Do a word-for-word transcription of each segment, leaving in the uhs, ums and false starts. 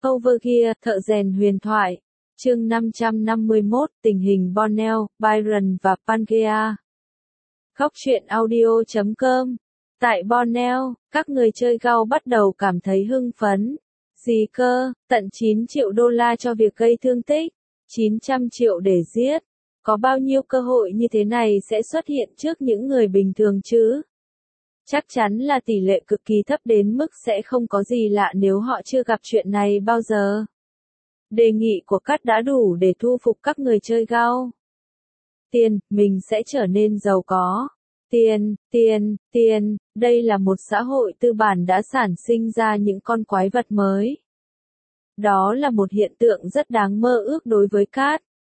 Overgear, thợ rèn huyền thoại. Chương năm trăm năm mươi mốt, tình hình Borneo, Byron và Pangaea. Góc truyện audio chấm com. Tại Borneo, các người chơi gao bắt đầu cảm thấy hưng phấn. Gì cơ, tận chín triệu đô la cho việc gây thương tích, chín trăm triệu để giết. Có bao nhiêu cơ hội như thế này sẽ xuất hiện trước những người bình thường chứ? Chắc chắn là tỷ lệ cực kỳ thấp đến mức sẽ không có gì lạ nếu họ chưa gặp chuyện này bao giờ. Đề nghị của Cát đã đủ để thu phục các người chơi gao. Tiền, mình sẽ trở nên giàu có. Tiền, tiền, tiền, đây là một xã hội tư bản đã sản sinh ra những con quái vật mới. Đó là một hiện tượng rất đáng mơ ước đối với Cát.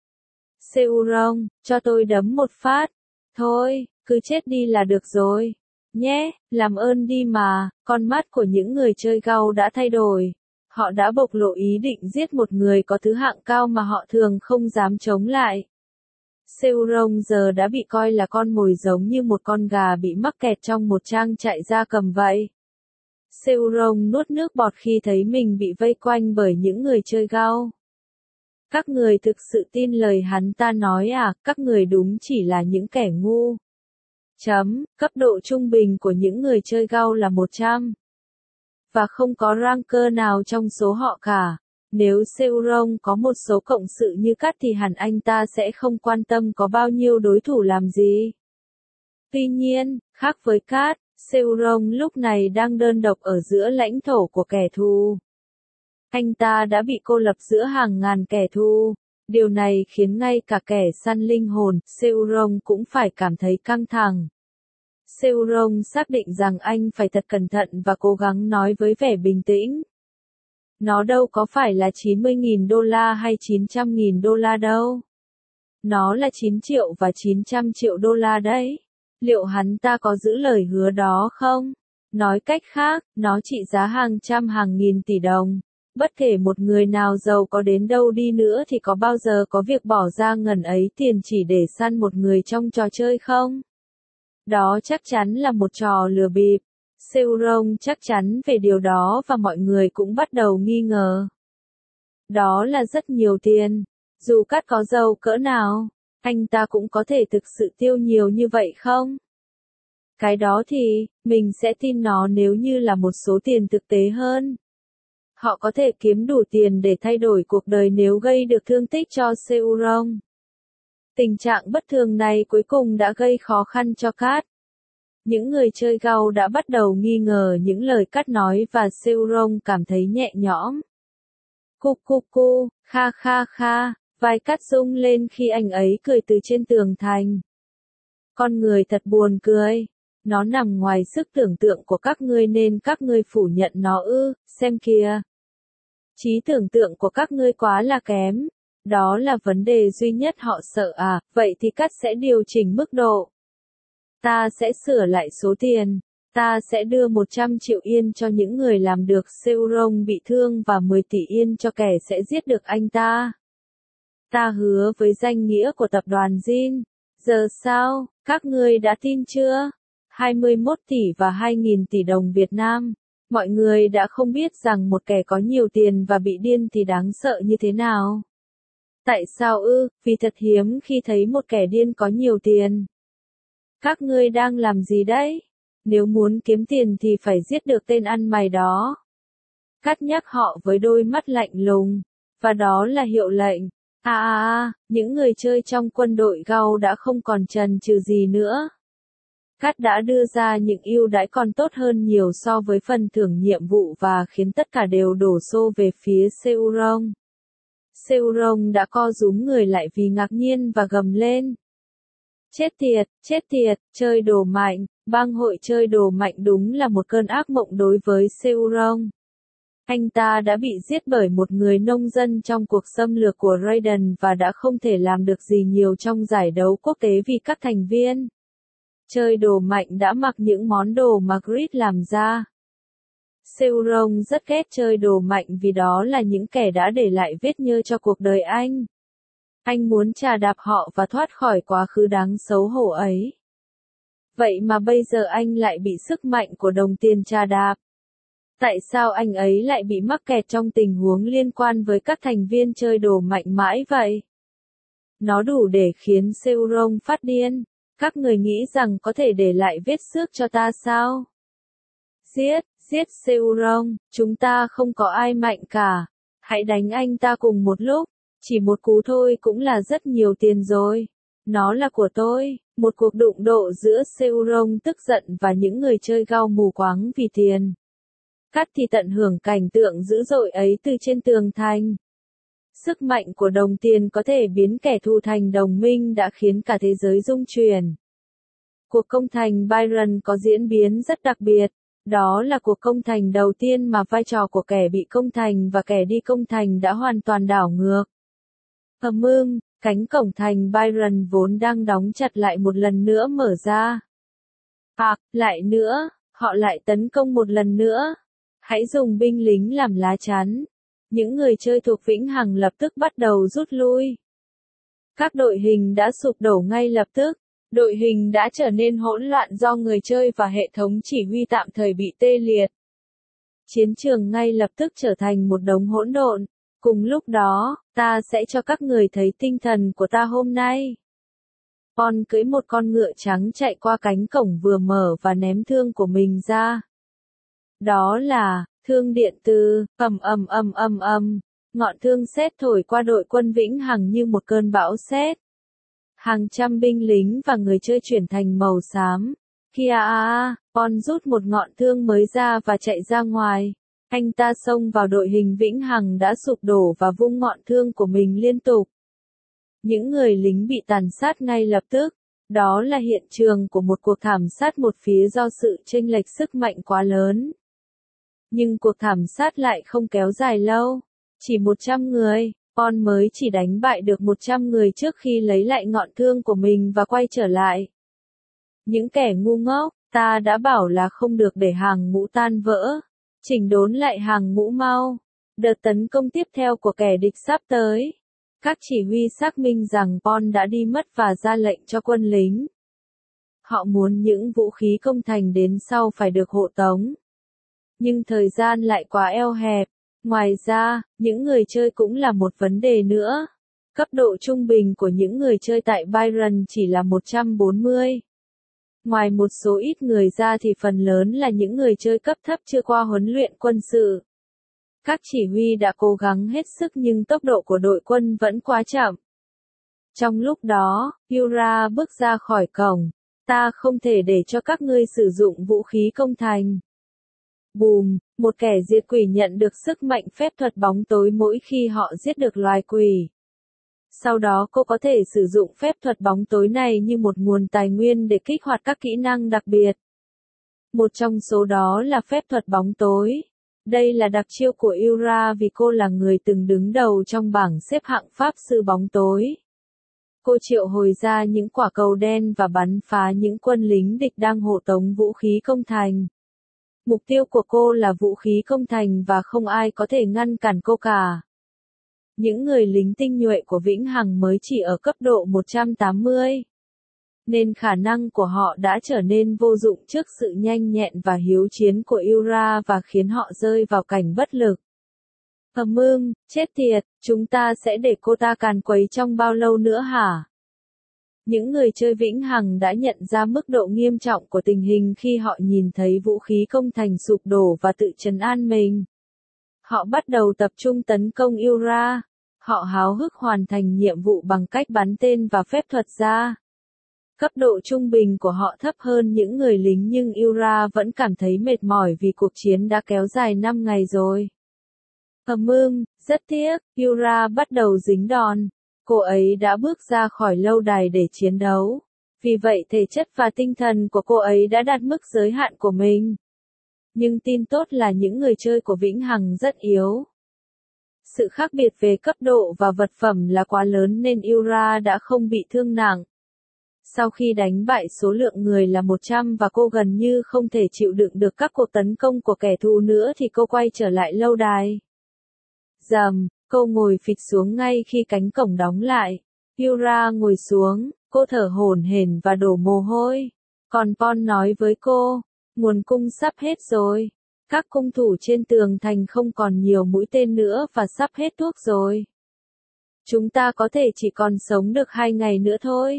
Seurong, cho tôi đấm một phát. Thôi, cứ chết đi là được rồi. Nhé, làm ơn đi mà. Con mắt của những người chơi gao đã thay đổi. Họ đã bộc lộ ý định giết một người có thứ hạng cao mà họ thường không dám chống lại. Seurong giờ đã bị coi là con mồi giống như một con gà bị mắc kẹt trong một trang trại gia cầm vậy. Seurong nuốt nước bọt khi thấy mình bị vây quanh bởi những người chơi gao. Các người thực sự tin lời hắn ta nói à, các người đúng chỉ là những kẻ ngu. Chấm, cấp độ trung bình của những người chơi gao là một trăm. Và không có ranker nào trong số họ cả. Nếu Seurong có một số cộng sự như Cát thì hẳn anh ta sẽ không quan tâm có bao nhiêu đối thủ làm gì. Tuy nhiên, khác với Cát, Seurong lúc này đang đơn độc ở giữa lãnh thổ của kẻ thù. Anh ta đã bị cô lập giữa hàng ngàn kẻ thù. Điều này khiến ngay cả kẻ săn linh hồn, Seurong cũng phải cảm thấy căng thẳng. Seurong xác định rằng anh phải thật cẩn thận và cố gắng nói với vẻ bình tĩnh. Nó đâu có phải là chín mươi nghìn đô la hay chín trăm nghìn đô la đâu. Nó là chín triệu và chín trăm triệu đô la đấy. Liệu hắn ta có giữ lời hứa đó không? Nói cách khác, nó trị giá hàng trăm hàng nghìn tỷ đồng. Bất kể một người nào giàu có đến đâu đi nữa thì có bao giờ có việc bỏ ra ngần ấy tiền chỉ để săn một người trong trò chơi không? Đó chắc chắn là một trò lừa bịp. Seurong chắc chắn về điều đó và mọi người cũng bắt đầu nghi ngờ. Đó là rất nhiều tiền. Dù Cát có giàu cỡ nào, anh ta cũng có thể thực sự tiêu nhiều như vậy không? Cái đó thì, mình sẽ tin nó nếu như là một số tiền thực tế hơn. Họ có thể kiếm đủ tiền để thay đổi cuộc đời nếu gây được thương tích cho Seurong. Tình trạng bất thường này cuối cùng đã gây khó khăn cho Cát. Những người chơi gao đã bắt đầu nghi ngờ những lời Cát nói và Seurong cảm thấy nhẹ nhõm. Cu cu cu, kha kha kha, vai Cát rung lên khi anh ấy cười từ trên tường thành. Con người thật buồn cười. Nó nằm ngoài sức tưởng tượng của các ngươi nên các ngươi phủ nhận nó ư, xem kìa. Trí tưởng tượng của các ngươi quá là kém. Đó là vấn đề duy nhất họ sợ à, vậy thì Cát sẽ điều chỉnh mức độ. Ta sẽ sửa lại số tiền. Ta sẽ đưa một trăm triệu yên cho những người làm được Seurong bị thương và mười tỷ yên cho kẻ sẽ giết được anh ta. Ta hứa với danh nghĩa của tập đoàn Jin. Giờ sao, các ngươi đã tin chưa? hai mươi mốt tỷ và hai nghìn tỷ đồng Việt Nam. Mọi người đã không biết rằng một kẻ có nhiều tiền và bị điên thì đáng sợ như thế nào. Tại sao ư? Vì thật hiếm khi thấy một kẻ điên có nhiều tiền. Các ngươi đang làm gì đấy? Nếu muốn kiếm tiền thì phải giết được tên ăn mày đó. Cát nhắc họ với đôi mắt lạnh lùng. Và đó là hiệu lệnh. À à à, những người chơi trong quân đội gao đã không còn chần chừ gì nữa. Cát đã đưa ra những ưu đãi còn tốt hơn nhiều so với phần thưởng nhiệm vụ và khiến tất cả đều đổ xô về phía Seurong. Seurong đã co rúm người lại vì ngạc nhiên và gầm lên. Chết tiệt, chết tiệt, chơi đồ mạnh, bang hội chơi đồ mạnh đúng là một cơn ác mộng đối với Seurong. Anh ta đã bị giết bởi một người nông dân trong cuộc xâm lược của Raiden và đã không thể làm được gì nhiều trong giải đấu quốc tế vì các thành viên. Chơi đồ mạnh đã mặc những món đồ mà Grid làm ra. Seurong rất ghét chơi đồ mạnh vì đó là những kẻ đã để lại vết nhơ cho cuộc đời anh. Anh muốn trà đạp họ và thoát khỏi quá khứ đáng xấu hổ ấy. Vậy mà bây giờ anh lại bị sức mạnh của đồng tiền trà đạp. Tại sao anh ấy lại bị mắc kẹt trong tình huống liên quan với các thành viên chơi đồ mạnh mãi vậy? Nó đủ để khiến Seuron phát điên. Các người nghĩ rằng có thể để lại vết xước cho ta sao? Giết, giết Seuron, chúng ta không có ai mạnh cả. Hãy đánh anh ta cùng một lúc. Chỉ một cú thôi cũng là rất nhiều tiền rồi. Nó là của tôi. Một cuộc đụng độ giữa Seuron tức giận và những người chơi gao mù quáng vì tiền. Cắt thì tận hưởng cảnh tượng dữ dội ấy từ trên tường thành. Sức mạnh của đồng tiền có thể biến kẻ thù thành đồng minh đã khiến cả thế giới rung chuyển. Cuộc công thành Byron có diễn biến rất đặc biệt. Đó là cuộc công thành đầu tiên mà vai trò của kẻ bị công thành và kẻ đi công thành đã hoàn toàn đảo ngược. Ầm ưng, cánh cổng thành Byron vốn đang đóng chặt lại một lần nữa mở ra. À, lại nữa, họ lại tấn công một lần nữa. Hãy dùng binh lính làm lá chắn. Những người chơi thuộc Vĩnh Hằng lập tức bắt đầu rút lui. Các đội hình đã sụp đổ ngay lập tức. Đội hình đã trở nên hỗn loạn do người chơi và hệ thống chỉ huy tạm thời bị tê liệt. Chiến trường ngay lập tức trở thành một đống hỗn độn. Cùng lúc đó, ta sẽ cho các người thấy tinh thần của ta hôm nay. Paul cưỡi một con ngựa trắng chạy qua cánh cổng vừa mở và ném thương của mình ra. Đó là thương điện từ, ầm ầm ầm ầm ầm, ngọn thương sét thổi qua đội quân Vĩnh Hằng như một cơn bão sét. Hàng trăm binh lính và người chơi chuyển thành màu xám. Kia a a, Paul rút một ngọn thương mới ra và chạy ra ngoài. Anh ta xông vào đội hình Vĩnh Hằng đã sụp đổ và vung ngọn thương của mình liên tục. Những người lính bị tàn sát ngay lập tức. Đó là hiện trường của một cuộc thảm sát một phía do sự chênh lệch sức mạnh quá lớn. Nhưng cuộc thảm sát lại không kéo dài lâu. Chỉ một trăm người, Paul mới chỉ đánh bại được một trăm người trước khi lấy lại ngọn thương của mình và quay trở lại. Những kẻ ngu ngốc, ta đã bảo là không được để hàng ngũ tan vỡ. Chỉnh đốn lại hàng ngũ mau. Đợt tấn công tiếp theo của kẻ địch sắp tới. Các chỉ huy xác minh rằng Paul đã đi mất và ra lệnh cho quân lính. Họ muốn những vũ khí công thành đến sau phải được hộ tống. Nhưng thời gian lại quá eo hẹp. Ngoài ra, những người chơi cũng là một vấn đề nữa. Cấp độ trung bình của những người chơi tại Byron chỉ là một trăm bốn mươi. Ngoài một số ít người ra thì phần lớn là những người chơi cấp thấp chưa qua huấn luyện quân sự. Các chỉ huy đã cố gắng hết sức nhưng tốc độ của đội quân vẫn quá chậm. Trong lúc đó, Yura bước ra khỏi cổng. Ta không thể để cho các ngươi sử dụng vũ khí công thành. Bùm, một kẻ diệt quỷ nhận được sức mạnh phép thuật bóng tối mỗi khi họ giết được loài quỷ. Sau đó cô có thể sử dụng phép thuật bóng tối này như một nguồn tài nguyên để kích hoạt các kỹ năng đặc biệt. Một trong số đó là phép thuật bóng tối. Đây là đặc chiêu của Yura vì cô là người từng đứng đầu trong bảng xếp hạng pháp sư bóng tối. Cô triệu hồi ra những quả cầu đen và bắn phá những quân lính địch đang hộ tống vũ khí công thành. Mục tiêu của cô là vũ khí công thành và không ai có thể ngăn cản cô cả. Những người lính tinh nhuệ của Vĩnh Hằng mới chỉ ở cấp độ một trăm tám mươi. Nên khả năng của họ đã trở nên vô dụng trước sự nhanh nhẹn và hiếu chiến của Yura và khiến họ rơi vào cảnh bất lực. Ầm ưng, chết tiệt, chúng ta sẽ để cô ta càn quấy trong bao lâu nữa hả? Những người chơi Vĩnh Hằng đã nhận ra mức độ nghiêm trọng của tình hình khi họ nhìn thấy vũ khí công thành sụp đổ và tự trấn an mình. Họ bắt đầu tập trung tấn công Yura. Họ háo hức hoàn thành nhiệm vụ bằng cách bắn tên và phép thuật ra. Cấp độ trung bình của họ thấp hơn những người lính nhưng Yura vẫn cảm thấy mệt mỏi vì cuộc chiến đã kéo dài năm ngày rồi. Ầm ưng, rất tiếc, Yura bắt đầu dính đòn. Cô ấy đã bước ra khỏi lâu đài để chiến đấu. Vì vậy thể chất và tinh thần của cô ấy đã đạt mức giới hạn của mình. Nhưng tin tốt là những người chơi của Vĩnh Hằng rất yếu. Sự khác biệt về cấp độ và vật phẩm là quá lớn nên Yura đã không bị thương nặng. Sau khi đánh bại số lượng người là một trăm và cô gần như không thể chịu đựng được các cuộc tấn công của kẻ thù nữa thì cô quay trở lại lâu đài. Rầm, cô ngồi phịch xuống ngay khi cánh cổng đóng lại. Yura ngồi xuống, cô thở hổn hển và đổ mồ hôi. Còn Paul nói với cô, nguồn cung sắp hết rồi. Các cung thủ trên tường thành không còn nhiều mũi tên nữa và sắp hết thuốc rồi. Chúng ta có thể chỉ còn sống được hai ngày nữa thôi.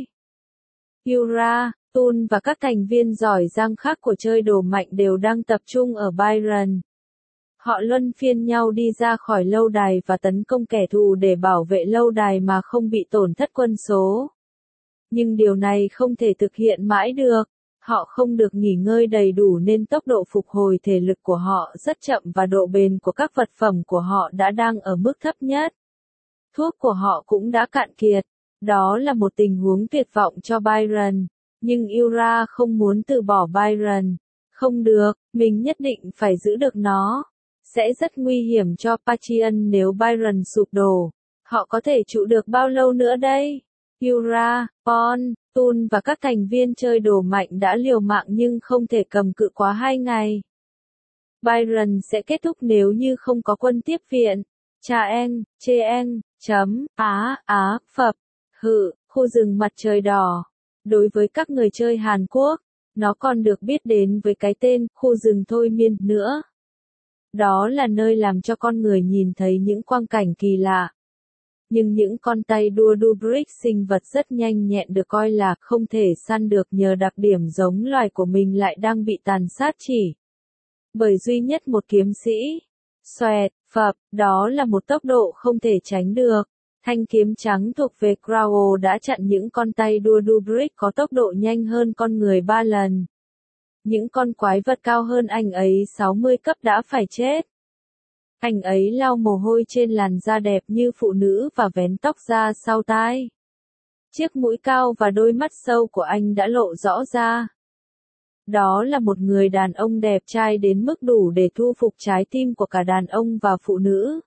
Yura, Tun và các thành viên giỏi giang khác của chơi đồ mạnh đều đang tập trung ở Byron. Họ luân phiên nhau đi ra khỏi lâu đài và tấn công kẻ thù để bảo vệ lâu đài mà không bị tổn thất quân số. Nhưng điều này không thể thực hiện mãi được. Họ không được nghỉ ngơi đầy đủ nên tốc độ phục hồi thể lực của họ rất chậm và độ bền của các vật phẩm của họ đã đang ở mức thấp nhất. Thuốc của họ cũng đã cạn kiệt. Đó là một tình huống tuyệt vọng cho Byron. Nhưng Yura không muốn từ bỏ Byron. Không được, mình nhất định phải giữ được nó. Sẽ rất nguy hiểm cho Patreon nếu Byron sụp đổ. Họ có thể trụ được bao lâu nữa đây? Yura, Pon, Tun và các thành viên chơi đồ mạnh đã liều mạng nhưng không thể cầm cự quá hai ngày. Byron sẽ kết thúc nếu như không có quân tiếp viện. Cha en, chê en, chấm, á, á, phập, hự, khu rừng mặt trời đỏ. Đối với các người chơi Hàn Quốc, nó còn được biết đến với cái tên khu rừng thôi miên nữa. Đó là nơi làm cho con người nhìn thấy những quang cảnh kỳ lạ. Nhưng những con tay đua Dubrick sinh vật rất nhanh nhẹn được coi là không thể săn được nhờ đặc điểm giống loài của mình lại đang bị tàn sát chỉ bởi duy nhất một kiếm sĩ. Xoẹt, phập, đó là một tốc độ không thể tránh được. Thanh kiếm trắng thuộc về Crow đã chặn những con tay đua Dubrick có tốc độ nhanh hơn con người ba lần. Những con quái vật cao hơn anh ấy sáu mươi cấp đã phải chết. Anh ấy lau mồ hôi trên làn da đẹp như phụ nữ và vén tóc ra sau tai. Chiếc mũi cao và đôi mắt sâu của anh đã lộ rõ ra. Đó là một người đàn ông đẹp trai đến mức đủ để thu phục trái tim của cả đàn ông và phụ nữ.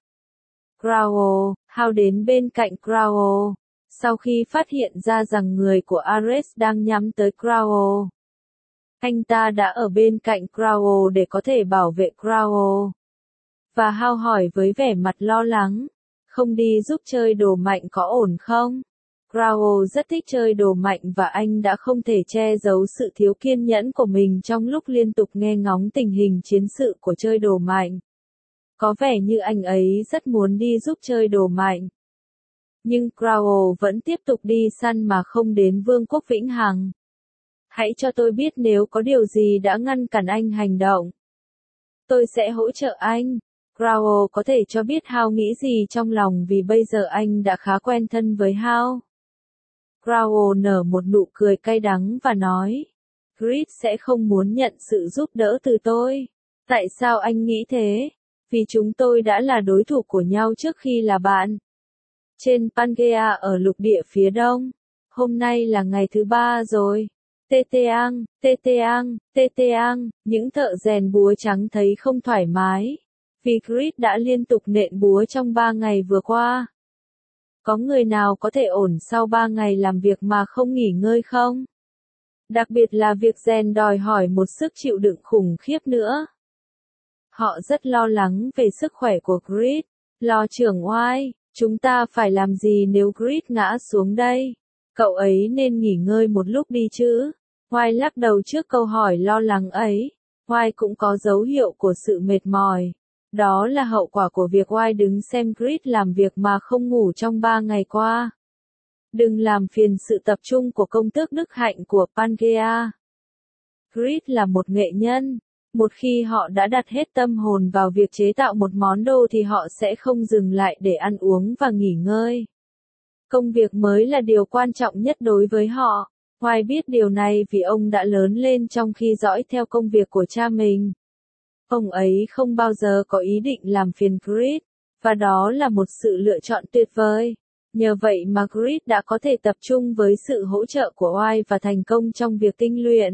Crow, Hao đến bên cạnh Crow. Sau khi phát hiện ra rằng người của Ares đang nhắm tới Crow, anh ta đã ở bên cạnh Crow để có thể bảo vệ Crow. Và Hao hỏi với vẻ mặt lo lắng, không đi giúp chơi đồ mạnh có ổn không? Crow rất thích chơi đồ mạnh và anh đã không thể che giấu sự thiếu kiên nhẫn của mình trong lúc liên tục nghe ngóng tình hình chiến sự của chơi đồ mạnh. Có vẻ như anh ấy rất muốn đi giúp chơi đồ mạnh. Nhưng Crow vẫn tiếp tục đi săn mà không đến Vương quốc Vĩnh Hằng. Hãy cho tôi biết nếu có điều gì đã ngăn cản anh hành động. Tôi sẽ hỗ trợ anh. Crow có thể cho biết Hao nghĩ gì trong lòng vì bây giờ anh đã khá quen thân với Hao. Crow nở một nụ cười cay đắng và nói, Grid sẽ không muốn nhận sự giúp đỡ từ tôi. Tại sao anh nghĩ thế? Vì chúng tôi đã là đối thủ của nhau trước khi là bạn. Trên Pangea ở lục địa phía đông. Hôm nay là ngày thứ ba rồi. Teteang, Teteang, Teteang, những thợ rèn búa trắng thấy không thoải mái. Vì Grid đã liên tục nện búa trong ba ngày vừa qua. Có người nào có thể ổn sau ba ngày làm việc mà không nghỉ ngơi không? Đặc biệt là việc rèn đòi hỏi một sức chịu đựng khủng khiếp nữa. Họ rất lo lắng về sức khỏe của Grid. Lo trưởng oai, chúng ta phải làm gì nếu Grid ngã xuống đây? Cậu ấy nên nghỉ ngơi một lúc đi chứ? Oai lắc đầu trước câu hỏi lo lắng ấy. Oai cũng có dấu hiệu của sự mệt mỏi. Đó là hậu quả của việc Oai đứng xem Grid làm việc mà không ngủ trong ba ngày qua. Đừng làm phiền sự tập trung của công tước đức hạnh của Pangea. Grid là một nghệ nhân. Một khi họ đã đặt hết tâm hồn vào việc chế tạo một món đồ thì họ sẽ không dừng lại để ăn uống và nghỉ ngơi. Công việc mới là điều quan trọng nhất đối với họ. Oai biết điều này vì ông đã lớn lên trong khi dõi theo công việc của cha mình. Ông ấy không bao giờ có ý định làm phiền Grid, và đó là một sự lựa chọn tuyệt vời. Nhờ vậy mà Grid đã có thể tập trung với sự hỗ trợ của Oai và thành công trong việc tinh luyện.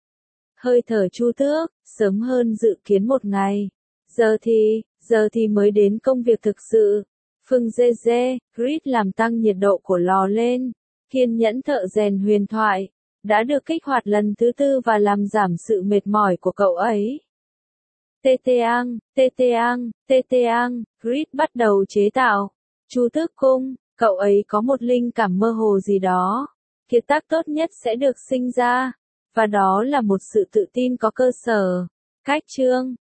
Hơi thở chu tước, sớm hơn dự kiến một ngày. Giờ thì, giờ thì mới đến công việc thực sự. Phương dê dê, Grid làm tăng nhiệt độ của lò lên. Kiên nhẫn thợ rèn huyền thoại, đã được kích hoạt lần thứ tư và làm giảm sự mệt mỏi của cậu ấy. Teteang, Teteang, Teteang, Grid bắt đầu chế tạo. Chu tước cung, cậu ấy có một linh cảm mơ hồ gì đó. Kiệt tác tốt nhất sẽ được sinh ra. Và đó là một sự tự tin có cơ sở. Cách chương,